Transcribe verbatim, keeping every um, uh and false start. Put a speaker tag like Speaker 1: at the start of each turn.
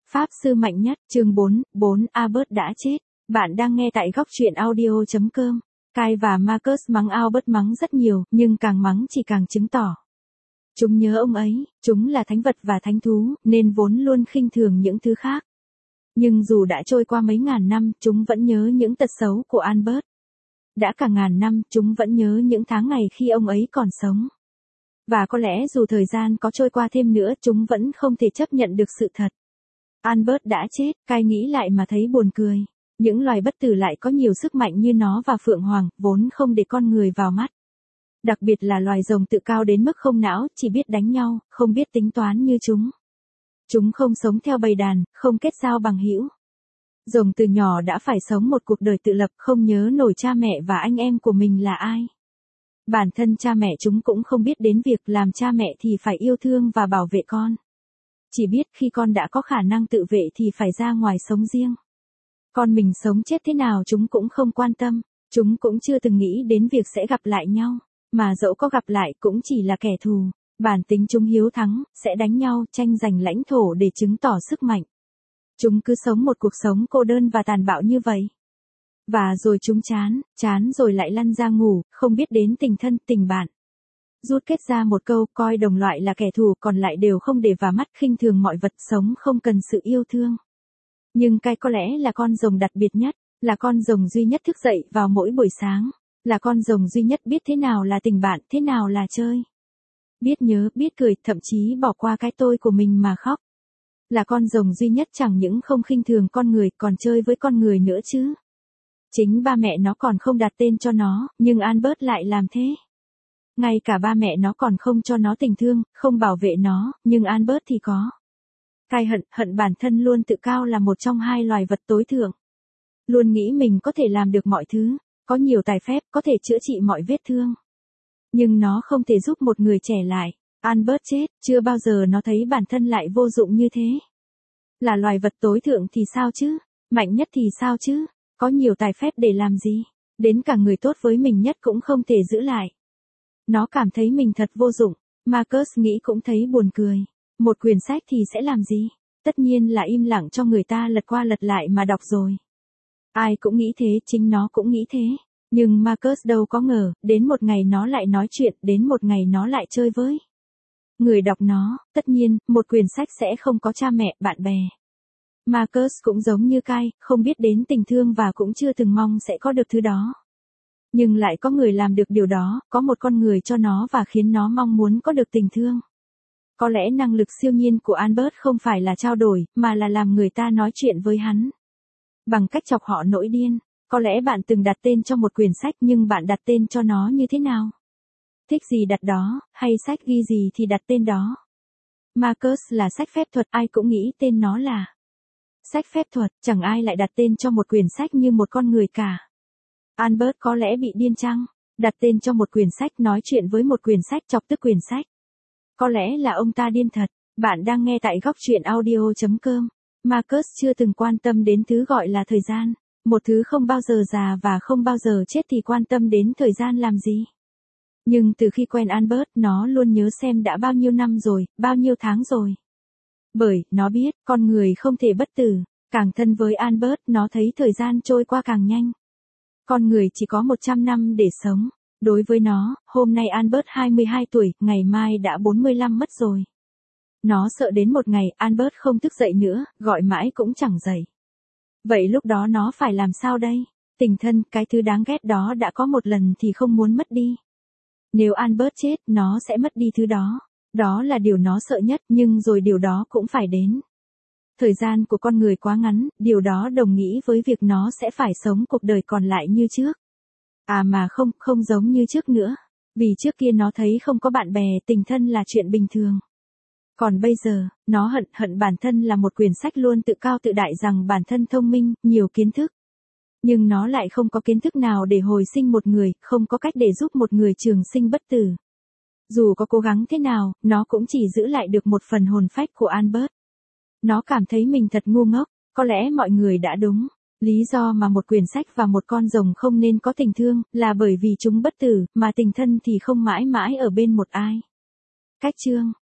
Speaker 1: Pháp sư mạnh nhất, chương bốn, bốn Albert đã chết. Bạn đang nghe tại góc truyện audio chấm com. Kyle và Marcus mắng Albert mắng rất nhiều, nhưng càng mắng chỉ càng chứng tỏ. Chúng nhớ ông ấy, chúng là thánh vật và thánh thú, nên vốn luôn khinh thường những thứ khác. Nhưng dù đã trôi qua mấy ngàn năm, chúng vẫn nhớ những tật xấu của Albert. Đã cả ngàn năm, chúng vẫn nhớ những tháng ngày khi ông ấy còn sống. Và có lẽ dù thời gian có trôi qua thêm nữa, chúng vẫn không thể chấp nhận được sự thật. Albert đã chết, Kyle nghĩ lại mà thấy buồn cười. Những loài bất tử lại có nhiều sức mạnh như nó và Phượng Hoàng, vốn không để con người vào mắt. Đặc biệt là loài rồng tự cao đến mức không não, chỉ biết đánh nhau, không biết tính toán như chúng. Chúng không sống theo bầy đàn, không kết giao bằng hữu. Rồng từ nhỏ đã phải sống một cuộc đời tự lập, không nhớ nổi cha mẹ và anh em của mình là ai. Bản thân cha mẹ chúng cũng không biết đến việc làm cha mẹ thì phải yêu thương và bảo vệ con. Chỉ biết khi con đã có khả năng tự vệ thì phải ra ngoài sống riêng. Con mình sống chết thế nào chúng cũng không quan tâm, chúng cũng chưa từng nghĩ đến việc sẽ gặp lại nhau, mà dẫu có gặp lại cũng chỉ là kẻ thù. Bản tính chúng hiếu thắng, sẽ đánh nhau, tranh giành lãnh thổ để chứng tỏ sức mạnh. Chúng cứ sống một cuộc sống cô đơn và tàn bạo như vậy. Và rồi chúng chán, chán rồi lại lăn ra ngủ, không biết đến tình thân, tình bạn. Rút kết ra một câu, coi đồng loại là kẻ thù, còn lại đều không để vào mắt, khinh thường mọi vật sống không cần sự yêu thương. Nhưng Kyle có lẽ là con rồng đặc biệt nhất, là con rồng duy nhất thức dậy vào mỗi buổi sáng, là con rồng duy nhất biết thế nào là tình bạn, thế nào là chơi. Biết nhớ, biết cười, thậm chí bỏ qua cái tôi của mình mà khóc. Là con rồng duy nhất chẳng những không khinh thường con người, còn chơi với con người nữa chứ. Chính ba mẹ nó còn không đặt tên cho nó, nhưng Albert lại làm thế. Ngay cả ba mẹ nó còn không cho nó tình thương, không bảo vệ nó, nhưng Albert thì có. Kyle hận, hận bản thân luôn tự cao là một trong hai loài vật tối thượng. Luôn nghĩ mình có thể làm được mọi thứ, có nhiều tài phép, có thể chữa trị mọi vết thương. Nhưng nó không thể giúp một người trẻ lại. Albert chết, chưa bao giờ nó thấy bản thân lại vô dụng như thế. Là loài vật tối thượng thì sao chứ? Mạnh nhất thì sao chứ? Có nhiều tài phép để làm gì? Đến cả người tốt với mình nhất cũng không thể giữ lại. Nó cảm thấy mình thật vô dụng. Marcus nghĩ cũng thấy buồn cười. Một quyển sách thì sẽ làm gì? Tất nhiên là im lặng cho người ta lật qua lật lại mà đọc rồi. Ai cũng nghĩ thế, chính nó cũng nghĩ thế. Nhưng Marcus đâu có ngờ, đến một ngày nó lại nói chuyện, đến một ngày nó lại chơi với người đọc nó. Tất nhiên, một quyển sách sẽ không có cha mẹ, bạn bè. Marcus cũng giống như Kyle, không biết đến tình thương và cũng chưa từng mong sẽ có được thứ đó. Nhưng lại có người làm được điều đó, có một con người cho nó và khiến nó mong muốn có được tình thương. Có lẽ năng lực siêu nhiên của Albert không phải là trao đổi, mà là làm người ta nói chuyện với hắn. Bằng cách chọc họ nổi điên. Có lẽ bạn từng đặt tên cho một quyển sách nhưng bạn đặt tên cho nó như thế nào? Thích gì đặt đó, hay sách ghi gì thì đặt tên đó. Marcus là sách phép thuật, ai cũng nghĩ tên nó là sách phép thuật, chẳng ai lại đặt tên cho một quyển sách như một con người cả. Albert có lẽ bị điên chăng? Đặt tên cho một quyển sách, nói chuyện với một quyển sách, chọc tức quyển sách. Có lẽ là ông ta điên thật. Bạn đang nghe tại góc truyện audio chấm com. Marcus chưa từng quan tâm đến thứ gọi là thời gian. Một thứ không bao giờ già và không bao giờ chết thì quan tâm đến thời gian làm gì. Nhưng từ khi quen Albert, nó luôn nhớ xem đã bao nhiêu năm rồi, bao nhiêu tháng rồi. Bởi, nó biết, con người không thể bất tử. Càng thân với Albert, nó thấy thời gian trôi qua càng nhanh. Con người chỉ có một trăm năm để sống. Đối với nó, hôm nay Albert hai mươi hai tuổi, ngày mai đã bốn mươi lăm mất rồi. Nó sợ đến một ngày, Albert không thức dậy nữa, gọi mãi cũng chẳng dậy. Vậy lúc đó nó phải làm sao đây? Tình thân, cái thứ đáng ghét đó đã có một lần thì không muốn mất đi. Nếu Albert chết, nó sẽ mất đi thứ đó. Đó là điều nó sợ nhất, nhưng rồi điều đó cũng phải đến. Thời gian của con người quá ngắn, điều đó đồng nghĩa với việc nó sẽ phải sống cuộc đời còn lại như trước. À mà không, không giống như trước nữa. Vì trước kia nó thấy không có bạn bè, tình thân là chuyện bình thường. Còn bây giờ, nó hận, hận bản thân là một quyển sách luôn tự cao tự đại rằng bản thân thông minh, nhiều kiến thức. Nhưng nó lại không có kiến thức nào để hồi sinh một người, không có cách để giúp một người trường sinh bất tử. Dù có cố gắng thế nào, nó cũng chỉ giữ lại được một phần hồn phách của Albert. Nó cảm thấy mình thật ngu ngốc, có lẽ mọi người đã đúng. Lý do mà một quyển sách và một con rồng không nên có tình thương, là bởi vì chúng bất tử, mà tình thân thì không mãi mãi ở bên một ai. Cách chương